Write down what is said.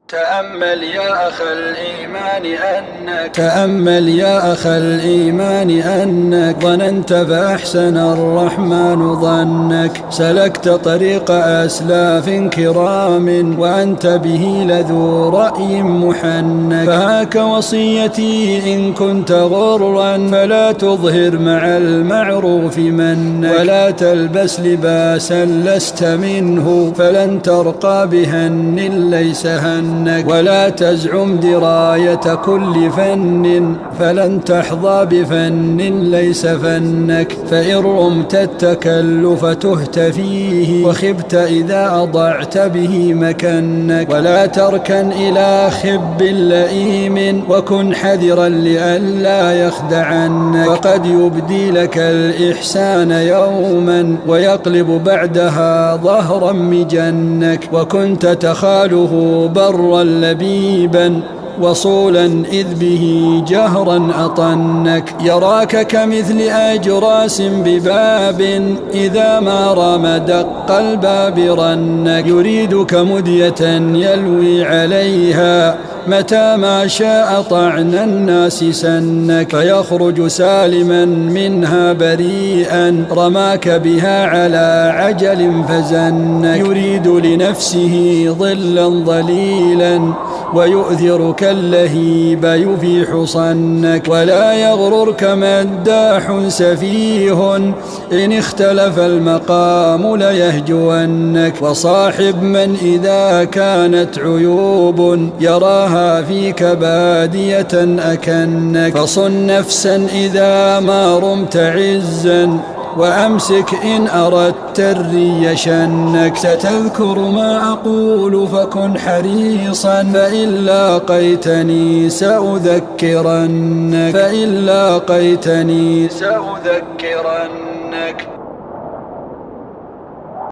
تأمل يا أخ الإيمان أنك ظننت فأحسن الرحمن ظنك. سلكت طريق أسلاف كرام وأنت به لذو رأي محنك. فهاك وصيتي إن كنت غرا فلا تظهر مع المعروف منك، ولا تلبس لباسا لست منه فلن ترقى بهن ليس هنك. ولا تزعم دراية كل فن فلن تحظى بفن ليس فنك. فإن رمت التكلف تهت فيه وخبت إذا أضعت به مكنك. ولا تركن إلى خب لئيم وكن حذرا لئلا يخدعنك، فقد يبدي لك الإحسان يوما ويقلب بعدها ظهرا مجنك. وكنت تخاله برا لبيبا وصولا إذ به جهرا أطنك. يراك كمثل أجراس بباب إذا ما رام دق الباب رنك. يريدك مدية يلوي عليها متى ما شاء طعن الناس سنك. فيخرج سالما منها بريئا رماك بها على عجل فزنك. يريد لنفسه ظلا ظليلا ويؤثرك اللهيب يفيح صنك. ولا يغررك مداح سفيه إن اختلف المقام ليهجونك. وصاحب من إذا كانت عيوب يراها فيك بادية أكنك. فصن نفسا إذا ما رمت عزا وأمسك إن أردت الري شنك. ستذكر ما أقول فكن حريصا فإن لاقيتني سأذكرنك.